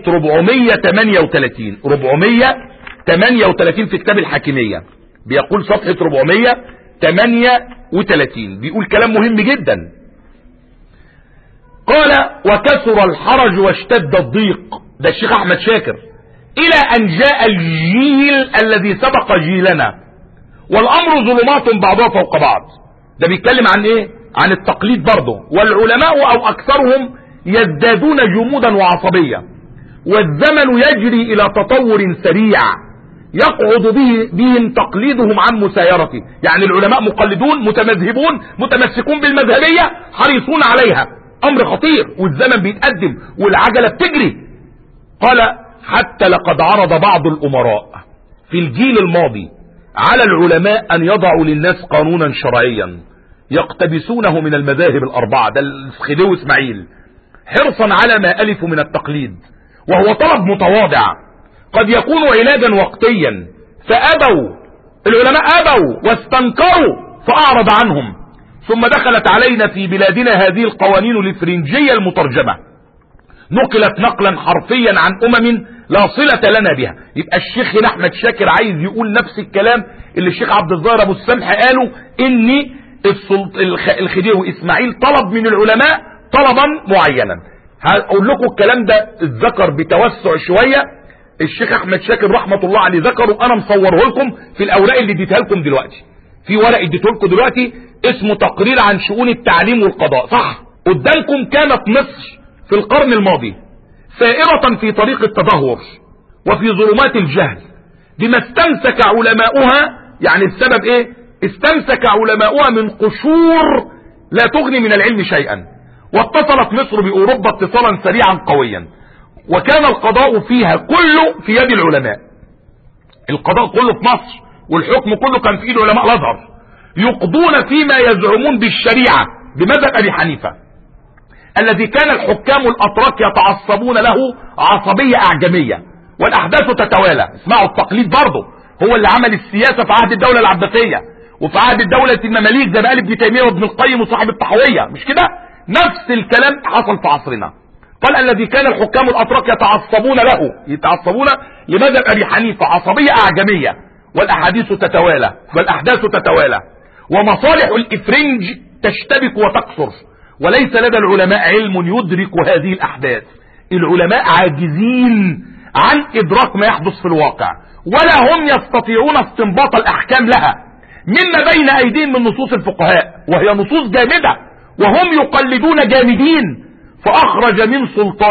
438 في كتاب الحاكمية بيقول صفحة 438 بيقول كلام مهم جدا: قال وكثر الحرج واشتد الضيق، ده الشيخ احمد شاكر، الى ان جاء الجيل الذي سبق جيلنا والامر ظلمات بعضها فوق بعض. ده بيتكلم عن ايه؟ عن التقليد برضه. والعلماء او اكثرهم يزدادون جمودا وعصبية، والزمن يجري الى تطور سريع يقعد بهم تقليدهم عن مسايرته. يعني العلماء مقلدون متمذهبون متمسكون بالمذهبية حريصون عليها، امر خطير، والزمن بيتقدم والعجلة بتجري. قال حتى لقد عرض بعض الامراء في الجيل الماضي على العلماء ان يضعوا للناس قانونا شرعيا يقتبسونه من المذاهب الاربعة، ده الخديوي اسماعيل، حرصا على ما الفوا من التقليد، وهو طلب متواضع قد يكون علاجا وقتيا، فابوا العلماء، ابوا واستنكروا فاعرض عنهم. ثم دخلت علينا في بلادنا هذه القوانين الافرنجية المترجمة، نقلت نقلا حرفيا عن لا صلة لنا بها. يبقى الشيخ احمد شاكر عايز يقول نفس الكلام اللي الشيخ عبد الظاهر ابو السمح قاله، ان الخديوي اسماعيل طلب من العلماء طلبا معينا. هقول لكم الكلام ده اتذكر بتوسع شوية، الشيخ احمد شاكر رحمة الله عليه ذكره، انا مصوره لكم في الاوراق اللي اديتها لكم دلوقتي. في ورق اديته لكم دلوقتي اسمه تقرير عن شؤون التعليم والقضاء، صح؟ قدامكم كانت مصر في القرن الماضي سائرة في طريق التدهور وفي ظلمات الجهل بما استمسك علماؤها. يعني بسبب ايه؟ استمسك علماؤها من قشور لا تغني من العلم شيئا، واتصلت مصر باوروبا اتصالا سريعا قويا، وكان القضاء فيها كله في يد العلماء. القضاء كله في مصر والحكم كله كان في ايد علماء الازهر، يقضون فيما يزعمون بالشريعة بمذهب ابي حنيفة، الذي كان الحكام الاتراك يتعصبون له عصبية اعجمية، والاحداث تتوالى. اسمعوا التقليد برضه، هو اللي عمل السياسة في عهد الدولة العباسية وفي عهد الدولة المماليك زي ما قال ابن تيمية وابن القيم وصاحب الطحوية، مش كده؟ نفس الكلام حصل في عصرنا. قال الذي كان الحكام الاتراك يتعصبون لمذهب ابي حنيفة عصبية اعجمية، والاحاديث تتوالى والاحداث تتوالى، ومصالح الافرنج تشتبك وتكثر، وليس لدى العلماء علم يدرك هذه الاحداث. العلماء عاجزين عن ادراك ما يحدث في الواقع، ولا هم يستطيعون استنباط الاحكام لها مما بين ايديهم من نصوص الفقهاء، وهي نصوص جامدة، وهم يقلدون جامدين. فاخرج من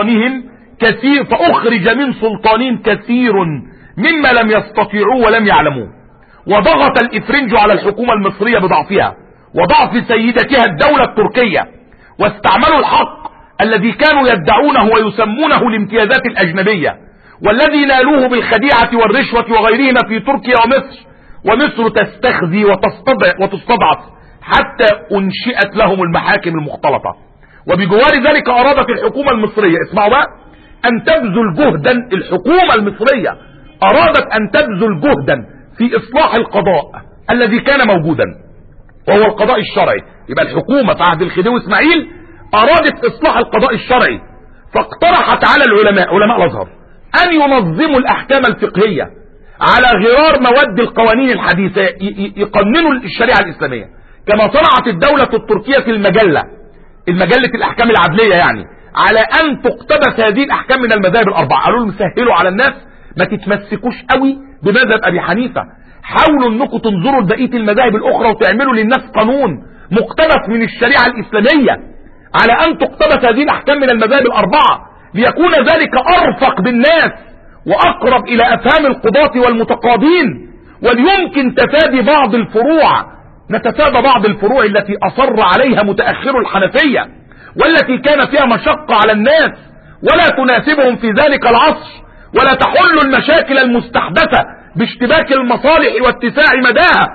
سلطانهم كثير مما لم يستطيعوا ولم يعلموا، وضغط الافرنج على الحكومة المصرية بضعفها وضعف سيدتها الدولة التركية، واستعملوا الحق الذي كانوا يدعونه ويسمونه الامتيازات الاجنبية، والذي نالوه بالخديعة والرشوة وغيرهما في تركيا ومصر تستخزي وتستضعف حتى انشئت لهم المحاكم المختلطة. وبجوار ذلك ارادت الحكومة المصرية، اسمعوا بقى، ان تبذل جهدا، الحكومة المصرية ارادت ان تبذل جهدا في اصلاح القضاء الذي كان موجودا، وهو القضاء الشرعي. يبقى الحكومة في عهد الخديوي اسماعيل ارادت اصلاح القضاء الشرعي، فاقترحت على العلماء، علماء الازهر، ان ينظموا الاحكام الفقهية على غرار مواد القوانين الحديثة، يقننوا الشريعة الاسلامية، كما صنعت الدولة التركية في المجلة الاحكام العدلية، يعني على ان تقتبس هذه الاحكام من المذاهب الاربعة. قالوا لهم سهلوا على الناس، ما تتمسكوش قوي بمذهب ابي حنيفة، حاولوا انكم تنظروا لبقية المذاهب الاخرى وتعملوا للناس قانون مقتبس من الشريعة الاسلامية على ان تقتبس هذه الاحكام من المذاهب الاربعة، ليكون ذلك ارفق بالناس واقرب الى افهام القضاة والمتقاضين، وليمكن تفادي بعض الفروع، نتفادى بعض الفروع التي اصر عليها متأخر الحنفية، والتي كان فيها مشقة على الناس ولا تناسبهم في ذلك العصر، ولا تحل المشاكل المستحدثة باشتباك المصالح واتساع مداها.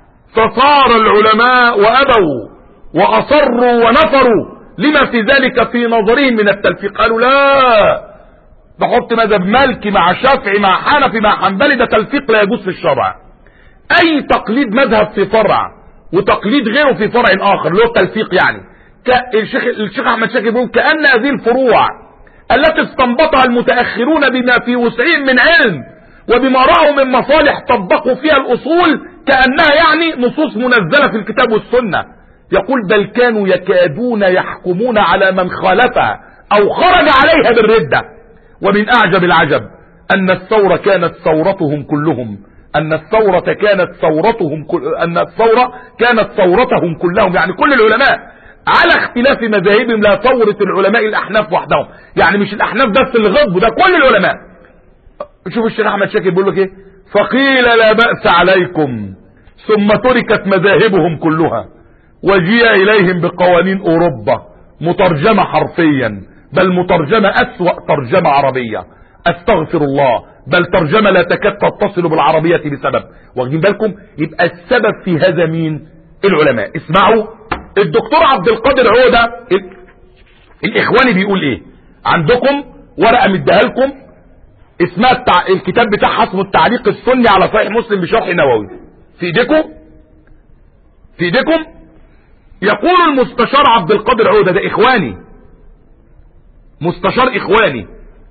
فصار العلماء وابوا واصروا ونفروا لما في ذلك في نظرهم من التلفيق. قالوا لا، بحط مذهب مالكي مع شافعي مع حنفي مع حنبلي، ده تلفيق لا يجوز في الشرع. اي تقليد مذهب في فرع وتقليد غيره في فرع اخر اللي هو التلفيق، يعني الشيخ احمد شاكر بيقول كأن هذه الفروع التي استنبطها المتأخرون بما في وسعهم من علم وبما رأوا من مصالح طبقوا فيها الاصول، كأنها يعني نصوص منزلة في الكتاب والسنة. يقول بل كانوا يكادون يحكمون على من خالفها او خرج عليها بالردة. ومن اعجب العجب ان الثورة كانت ثورتهم كلهم، يعني كل العلماء على اختلاف مذاهبهم، لا ثورة العلماء الاحناف وحدهم، يعني مش الاحناف بس اللي غضبوا، ده كل العلماء. شوف الشيخ احمد شاكر بيقول لك ايه: فقيل لا بأس عليكم، ثم تركت مذاهبهم كلها وجيء اليهم بقوانين اوروبا مترجمة حرفيا، بل مترجمة اسوأ ترجمة عربية، استغفر الله، بل ترجمة لا تكاد تتصل بالعربية بسبب. واخدين بالكم؟ يبقى السبب في هذا مين؟ العلماء. اسمعوا الدكتور عبد القادر عودة الاخواني بيقول ايه. عندكم ورقة مديها لكم اسمها الكتاب بتاعها اسمه التعليق السني على صحيح مسلم بشرح نووي، في ايديكم. يقول المستشار عبد القادر عودة، ده اخواني، مستشار اخواني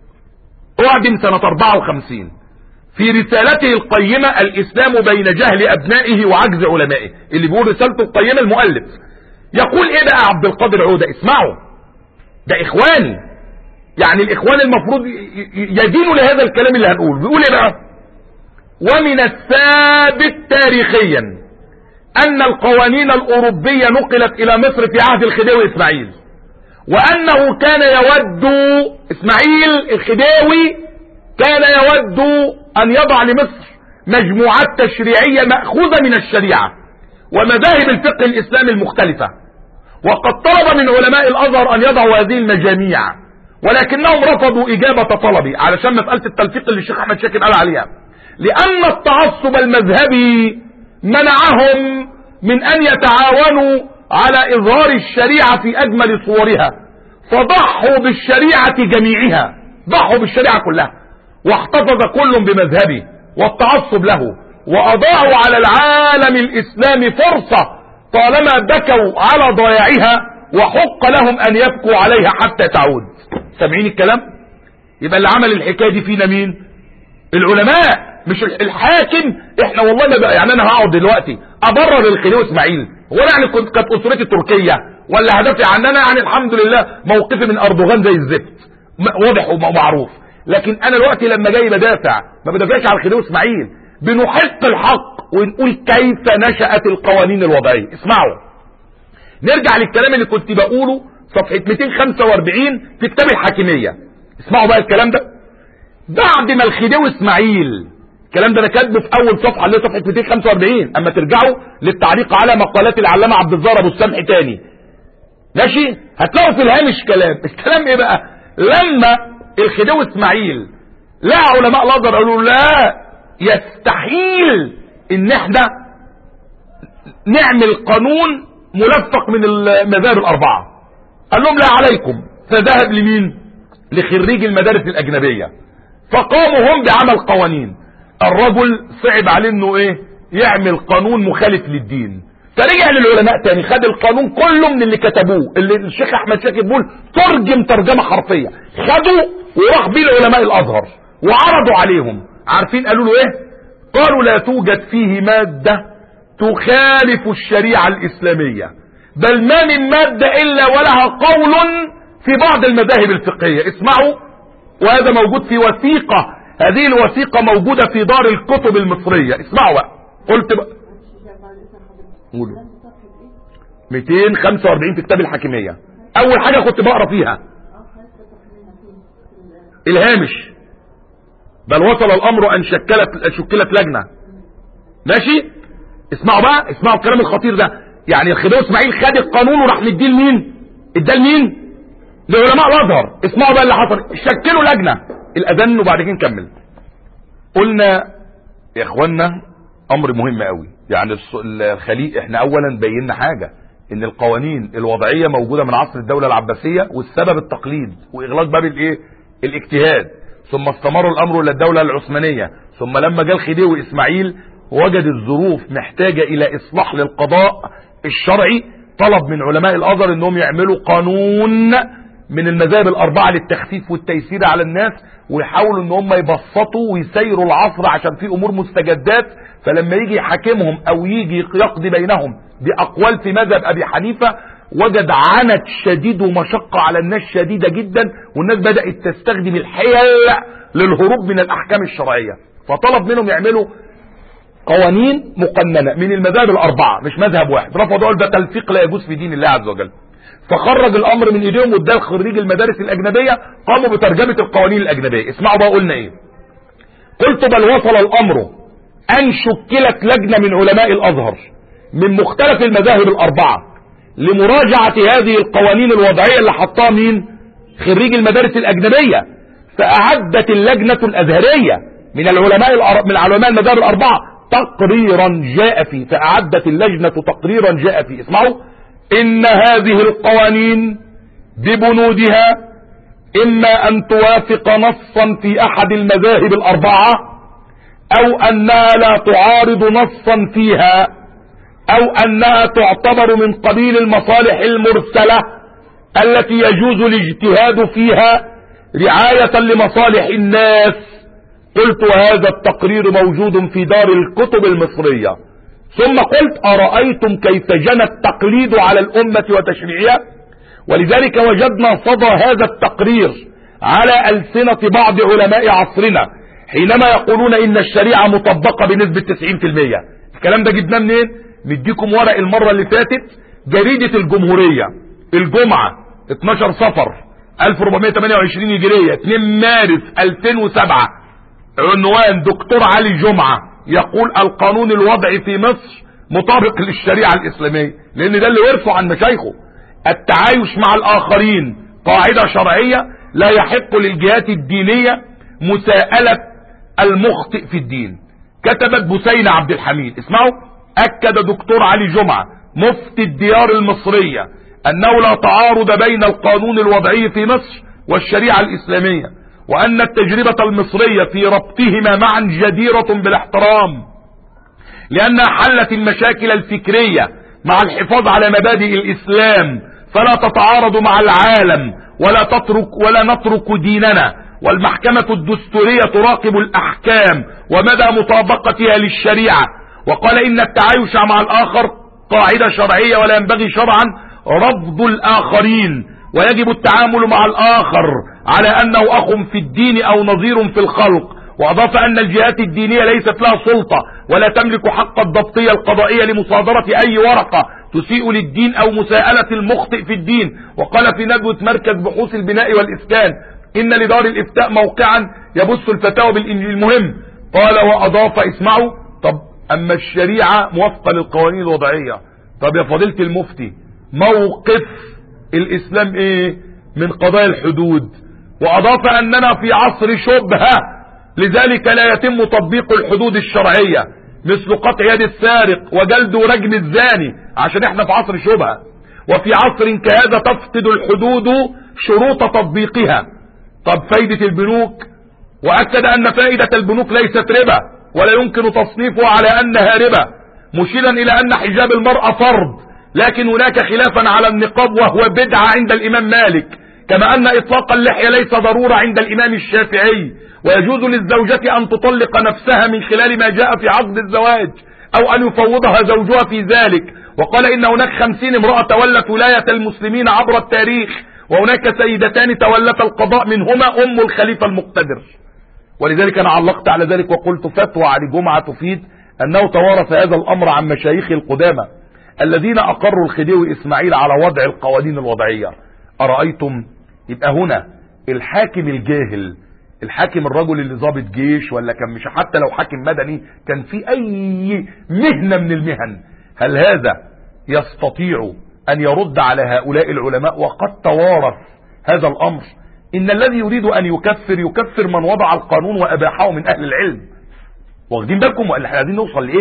اعدم سنة 54، في رسالته القيمة الاسلام بين جهل ابنائه وعجز علمائه، اللي بيقول رسالته القيمة المؤلف. يقول ايه بقى عبد القادر عودة؟ اسمعوا، ده اخواني، يعني الاخوان المفروض يدينوا لهذا الكلام اللي هنقول. بيقول ايه بقى: ومن الثابت تاريخيا ان القوانين الاوروبية نقلت الى مصر في عهد الخديوي اسماعيل، وانه كان يود اسماعيل الخديوي كان يود ان يضع لمصر مجموعات تشريعية مأخوذة من الشريعة ومذاهب الفقه الاسلامي المختلفة، وقد طلب من علماء الازهر ان يضعوا هذه المجاميع، ولكنهم رفضوا اجابة طلبي علشان مسألة التلفيق اللي الشيخ احمد شاكر قال عليها، لان التعصب المذهبي منعهم من ان يتعاونوا على اظهار الشريعة في اجمل صورها، فضحوا بالشريعة جميعها، ضحوا بالشريعة كلها، واحتفظ كل بمذهبه والتعصب له، واضاعوا على العالم الاسلامي فرصة طالما بكوا على ضياعها، وحق لهم ان يبكوا عليها حتى تعود. سامعين الكلام؟ يبقى اللي عمل الحكاية دي فينا مين؟ العلماء، مش الحاكم. احنا والله ما بقى، يعني انا هقعد دلوقتي ابرر الخديوي اسماعيل، هو انا يعني كانت اسرتي تركية ولا هدفي عننا؟ يعني الحمد لله موقفي من اردوغان زي الزفت واضح ومعروف، لكن انا دلوقتي لما جاي بدافع ما بدافعش على الخديوي اسماعيل، بنحق الحق ونقول كيف نشأت القوانين الوضعية. اسمعوا، نرجع للكلام اللي كنت بقوله صفحة 245 في كتاب الحاكمية. اسمعوا بقى الكلام ده. بعد ما الخديوي اسماعيل، الكلام ده انا كاتبه في اول صفحة اللي هي صفحة 245، اما ترجعوا للتعليق على مقالات العلامة عبد الظاهر ابو السمح تاني، ماشي، هتلاقوا في الهامش الكلام ايه بقى؟ لما الخديوي اسماعيل لا علماء الازهر قالوا لا يستحيل ان احنا نعمل قانون ملفق من المذاهب الاربعة، قال لهم لا عليكم، فذهب لمين؟ لخريج المدارس الاجنبية، فقاموا هم بعمل قوانين. الرجل صعب عليه انه ايه؟ يعمل قانون مخالف للدين، فرجع للعلماء تاني، خد القانون كله من اللي كتبوه، اللي الشيخ احمد شاكر بيقول ترجم ترجمة حرفية، خدوا وراح بيه لعلماء الازهر وعرضوا عليهم. عارفين قالوا له ايه؟ قالوا لا توجد فيه مادة تخالف الشريعة الاسلامية، بل ما من مادة الا ولها قول في بعض المذاهب الفقهية. اسمعوا، وهذا موجود في وثيقة، هذه الوثيقة موجودة في دار الكتب المصرية. اسمعوا بقى، قلت بقى قولوا 245 في كتاب الحاكمية. اول حاجة كنت بقرا فيها الهامش، بل وصل الامر ان شكلت لجنة، ماشي. اسمعوا بقى، اسمعوا الكلام الخطير ده. يعني الخديوي اسماعيل خد القانون وراح مديه لمين؟ اداه لمين؟ لعلماء الازهر. اسمعوا بقى اللي حصل، شكلوا لجنة الاذان وبعد كده نكمل. قلنا يا اخوانا امر مهم قوي، يعني الخليق احنا اولا بينا حاجة، ان القوانين الوضعية موجودة من عصر الدولة العباسية، والسبب التقليد واغلاق باب الايه؟ الاجتهاد، ثم استمر الامر الى الدولة العثمانية، ثم لما جاء الخديوي اسماعيل وجد الظروف محتاجة الى اصلاح للقضاء الشرعي، طلب من علماء الازهر انهم يعملوا قانون من المذاهب الاربعة للتخفيف والتيسير على الناس، ويحاولوا ان هم يبسطوا ويسيروا العصر عشان في امور مستجدات، فلما يجي يحاكمهم او يجي يقضي بينهم دي اقوال في مذهب ابي حنيفة، وجد عنت شديد ومشقة على الناس شديدة جدا، والناس بدأت تستخدم الحيل للهروب من الاحكام الشرعية، فطلب منهم يعملوا قوانين مقننة من المذاهب الاربعة مش مذهب واحد. رفضوا قالوا ده تلفيق لا يجوز في دين الله عز وجل، فخرج الامر من ايديهم واداه خريج المدارس الاجنبية قاموا بترجمة القوانين الاجنبية. اسمعوا بقى قلنا ايه. قلت بل وصل الامر ان شكلت لجنة من علماء الازهر من مختلف المذاهب الاربعة لمراجعة هذه القوانين الوضعية اللي حطها مين؟ خريج المدارس الاجنبية. فاعدت اللجنة الازهرية من علماء المذاهب الاربعة تقريرا جاء فيه، فاعدت اللجنة تقريرا جاء فيه. اسمعوا: ان هذه القوانين ببنودها اما ان توافق نصا في احد المذاهب الاربعة، او انها لا تعارض نصا فيها، او انها تعتبر من قبيل المصالح المرسلة التي يجوز الاجتهاد فيها رعاية لمصالح الناس. قلت وهذا التقرير موجود في دار الكتب المصرية. ثم قلت: أرأيتم كيف جنى التقليد على الأمة وتشريعها؟ ولذلك وجدنا صدى هذا التقرير على ألسنة بعض علماء عصرنا حينما يقولون إن الشريعة مطبقة بنسبة 90%. الكلام ده جبناه منين؟ نديكم ورق المرة اللي فاتت، جريدة الجمهورية، الجمعة 12 صفر 1428 هجرية 2 مارس 2007، عنوان دكتور علي جمعة يقول: القانون الوضعي في مصر مطابق للشريعة الإسلامية. لأن ده اللي ورثه عن مشايخه، التعايش مع الآخرين قاعدة شرعية، لا يحق للجهات الدينية مساءلة المخطئ في الدين. كتبت بسينة عبد الحميد. اسمعوا: أكد دكتور علي جمعة مفتي الديار المصرية أنه لا تعارض بين القانون الوضعي في مصر والشريعة الإسلامية، وأن التجربة المصرية في ربطهما معا جديرة بالاحترام، لأنها حلت المشاكل الفكرية مع الحفاظ على مبادئ الإسلام، فلا تتعارض مع العالم ولا نترك ديننا. والمحكمة الدستورية تراقب الأحكام ومدى مطابقتها للشريعة. وقال إن التعايش مع الآخر قاعدة شرعية، ولا ينبغي شرعا رفض الآخرين، ويجب التعامل مع الآخر على أنه أخ في الدين أو نظير في الخلق. وأضاف أن الجهات الدينية ليست لها سلطة ولا تملك حق الضبطية القضائية لمصادرة أي ورقة تسيء للدين أو مساءلة المخطئ في الدين. وقال في ندوة مركز بحوث البناء والإسكان إن لدار الإفتاء موقعا يبث الفتاوى بالإنجيل. المهم قال وأضاف: اسمعوا، طب أما الشريعة موافقة للقوانين الوضعية، طب يا فضيلة المفتي موقف الإسلام إيه من قضايا الحدود؟ وأضاف أننا في عصر شبهة، لذلك لا يتم تطبيق الحدود الشرعية مثل قطع يد السارق وجلد ورجم الزاني، عشان احنا في عصر شبهة، وفي عصر كهذا تفقد الحدود شروط تطبيقها. طب فايدة البنوك، وأكد أن فائدة البنوك ليست ربا ولا يمكن تصنيفها على أنها ربا، مشيرا إلى أن حجاب المرأة فرض، لكن هناك خلافا على النقاب وهو بدعة عند الإمام مالك، كما أن إطلاق اللحية ليس ضرورة عند الإمام الشافعي، ويجوز للزوجة أن تطلق نفسها من خلال ما جاء في عقد الزواج أو أن يفوضها زوجها في ذلك. وقال إن هناك 50 امرأة تولت ولاية المسلمين عبر التاريخ، وهناك سيدتان تولت القضاء منهما أم الخليفة المقتدر. ولذلك أنا علقت على ذلك وقلت فتوى علي جمعة تفيد أنه توارث هذا الأمر عن مشايخ القدامى الذين أقروا الخديوي إسماعيل على وضع القوانين الوضعية. أرأيتم؟ يبقى هنا الحاكم الجاهل، الحاكم الرجل اللي ضابط جيش ولا كان مش حتى لو حاكم مدني كان في أي مهنة من المهن، هل هذا يستطيع أن يرد على هؤلاء العلماء وقد توارث هذا الأمر؟ إن الذي يريد أن يكفر من وضع القانون وأباحه من أهل العلم. واخدين بالكم ولا احنا عايزين نوصل لإيه؟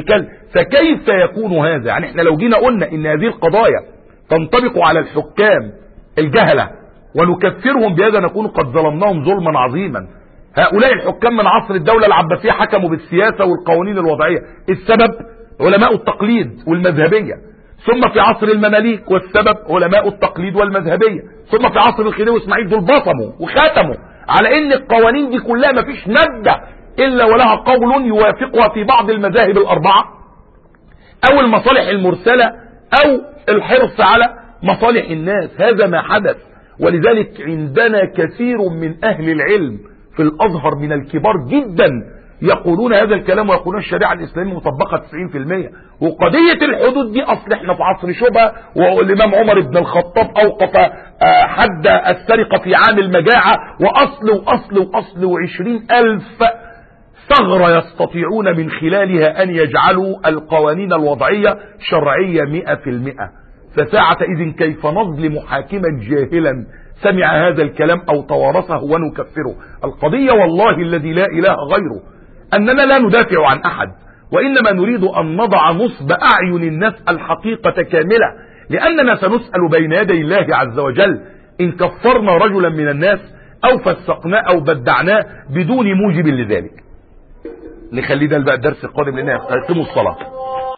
فكيف يكون هذا؟ يعني احنا لو جينا قلنا إن هذه القضايا تنطبق على الحكام الجهلة ونكفرهم بهذا نكون قد ظلمناهم ظلما عظيما. هؤلاء الحكام من عصر الدولة العباسية حكموا بالسياسة والقوانين الوضعية، السبب علماء التقليد والمذهبية، ثم في عصر المماليك والسبب علماء التقليد والمذهبية، ثم في عصر الخديوي اسماعيل دول بصموا وختموا على ان القوانين دي كلها ما فيش مادة الا ولها قول يوافقها في بعض المذاهب الاربعة، او المصالح المرسلة او الحرص على مصالح الناس. هذا ما حدث. ولذلك عندنا كثير من اهل العلم في الازهر من الكبار جدا يقولون هذا الكلام، ويقولون الشريعة الاسلامية مطبقة 90%. وقضية الحدود دي اصل احنا في عصر شبهة، والامام عمر بن الخطاب اوقف حد السرقة في عام المجاعة، واصل 20,000 ثغرة يستطيعون من خلالها ان يجعلوا القوانين الوضعية شرعية 100%. فساعة اذن كيف نظلم حاكما جاهلا سمع هذا الكلام او توارثه ونكفره؟ القضية والله الذي لا اله غيره اننا لا ندافع عن احد، وانما نريد ان نضع نصب اعين الناس الحقيقة كاملة، لاننا سنسأل بين يدي الله عز وجل ان كفرنا رجلا من الناس او فسقناه او بدعناه بدون موجب لذلك. نخلي ده بقى الدرس القادم لنا يقيموا الصلاة.